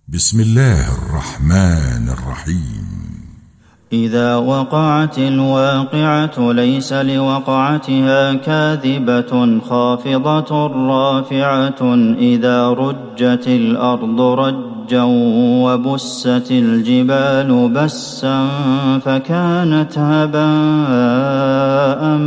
بسم الله الرحمن الرحيم. إذا وقعت الواقعة ليس لوقعتها كاذبة خافضة رافعة إذا رجت الأرض رجا وبست الجبال بسا فكانت هباء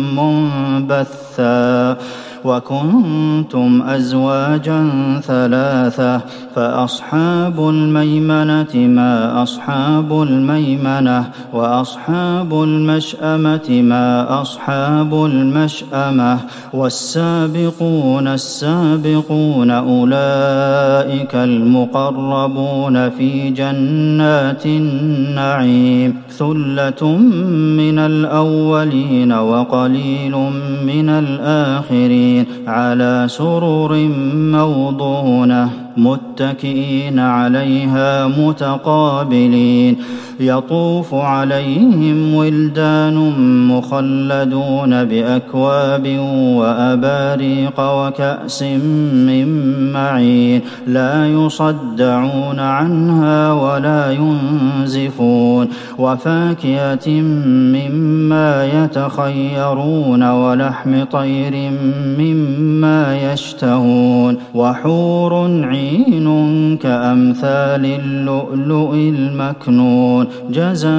منبثا وكنتم أزواجا ثلاثة فأصحاب الميمنة ما أصحاب الميمنة وأصحاب المشأمة ما أصحاب المشأمة والسابقون السابقون أولئك المقربون في جنات النعيم ثلة من الأولين وقليل من الآخرين على سرر موضونة متكئين عليها متقابلين يطوف عليهم ولدان مخلدون بأكواب وأباريق وكأس من معين لا يصدعون عنها ولا ينزفون وفاكهة مما يتخيرون ولحم طير مما يشتهون وحور عين كأمثال اللؤلؤ المكنون جزاء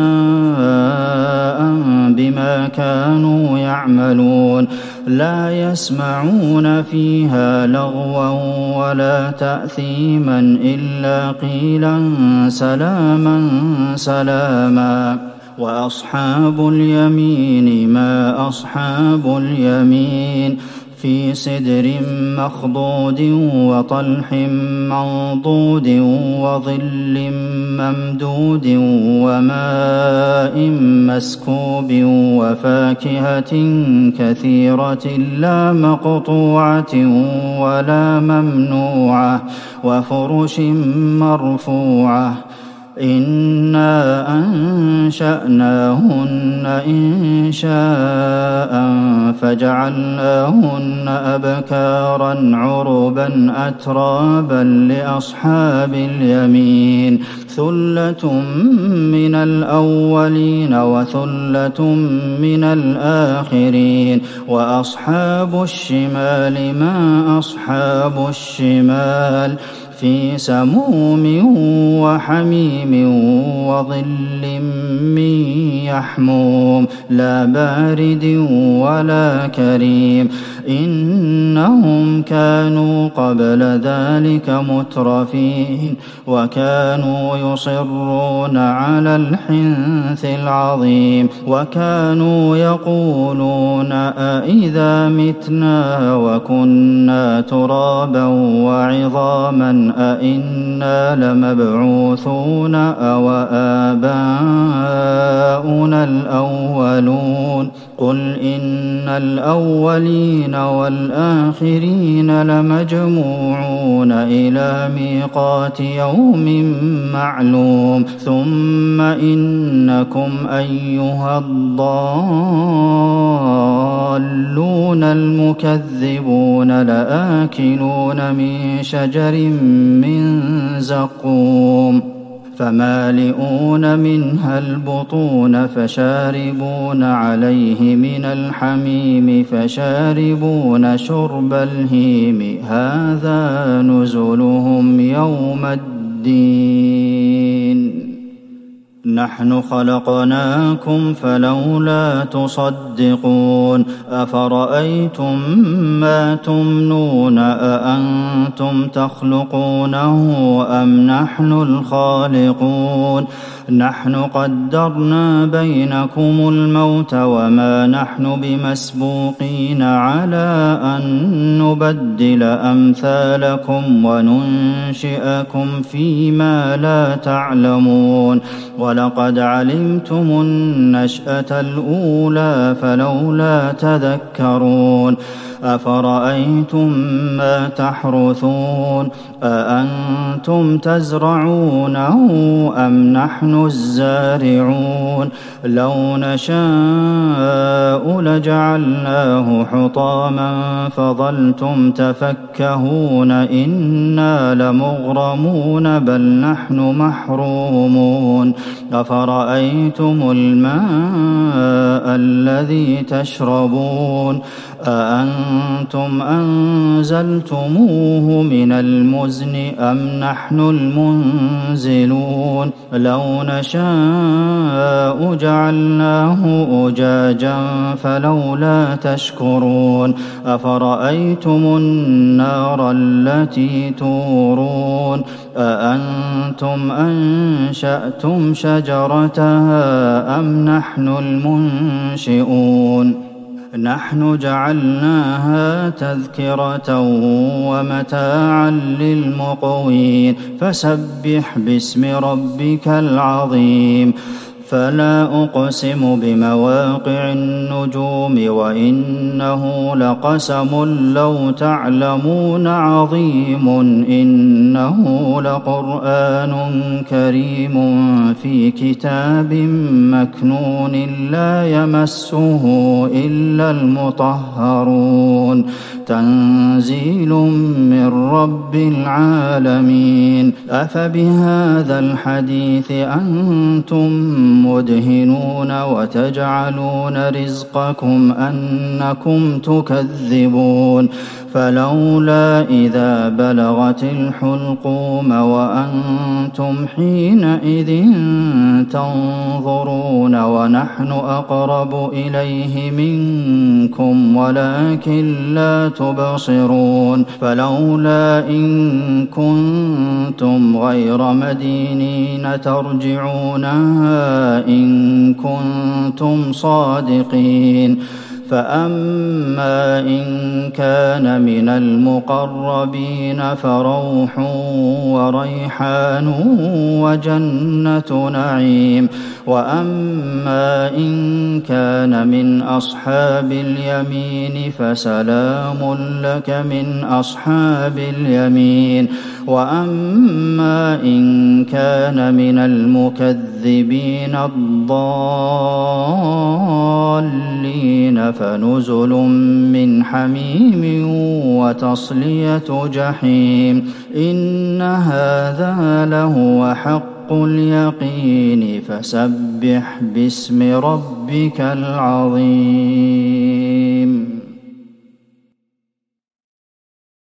بما كانوا يعملون لا يسمعون فيها لغوا ولا تأثيما إلا قيلا سلاما سلاما وأصحاب اليمين ما أصحاب اليمين في سدر مخضود وطلح منضود وظل ممدود وماء مسكوب وفاكهة كثيرة لا مقطوعة ولا ممنوعة وفرش مرفوعة إنا أنشأناهن إنشاء فجعلناهن أبكارا عربا أترابا لأصحاب اليمين ثلة من الأولين وثلة من الآخرين وأصحاب الشمال ما أصحاب الشمال في سموم وحميم وظل من يحموم لا بارد ولا كريم إنهم كانوا قبل ذلك مترفين وكانوا يصرون على الحنث العظيم وكانوا يقولون أإذا متنا وكنا ترابا وعظاما أإنا لمبعوثون أو آباؤنا الأولون قل إن الأولين والآخرين لمجموعون إلى ميقات يوم معلوم ثم إنكم أيها الضالون المكذبون لآكلون من شجر من زقوم فمالئون منها البطون فشاربون عليه من الحميم فشاربون شرب الهيم هذا نزلهم يوم الدين نحن خلقناكم فلولا تصدقون أفرأيتم ما تمنون أأنتم تخلقونه أم نحن الخالقون نحن قدرنا بينكم الموت وما نحن بمسبوقين على أن نبدل أمثالكم وننشئكم فيما لا تعلمون ولقد علمتم النشأة الأولى فلولا تذكرون أفرأيتم ما تحرثون أأنتم تزرعونه أم نحن الزارعون لو نشاء لجعلناه حطاما فظلتم تفكهون إنا لمغرمون بل نحن محرومون أفرأيتم الماء الذي تشربون أأنتم أنزلتموه من المزن أم نحن المنزلون لو نشاء جعلناه أجاجا فلولا تشكرون أفرأيتم النار التي تورون أأنتم أنشأتم شجرتها أم نحن المنشئون نحن جعلناها تذكرة ومتاعا للمقوين فسبح باسم ربك العظيم فلا أقسم بمواقع النجوم وإنه لقسم لو تعلمون عظيم إنه لقرآن كريم في كتاب مكنون لا يمسه إلا المطهرون تنزيل من رب العالمين أفبهذا الحديث أنتم مدهنون وتجعلون رزقكم أنكم تكذبون فلولا إذا بلغت الحلقوم وأنتم حينئذ تنظرون ونحن أقرب إليه منكم ولكن لا تبصرون فلولا إن كنتم غير مدينين ترجعونها إن كنتم صادقين فأما إن كان من المقربين فروح وريحان وجنة نعيم وأما إن كان من أصحاب اليمين فسلام لك من أصحاب اليمين وأما إن كان من المكذبين الضالين فنزل من حميم وتصلية جحيم إن هذا لهو حق اليقين فسبح باسم ربك العظيم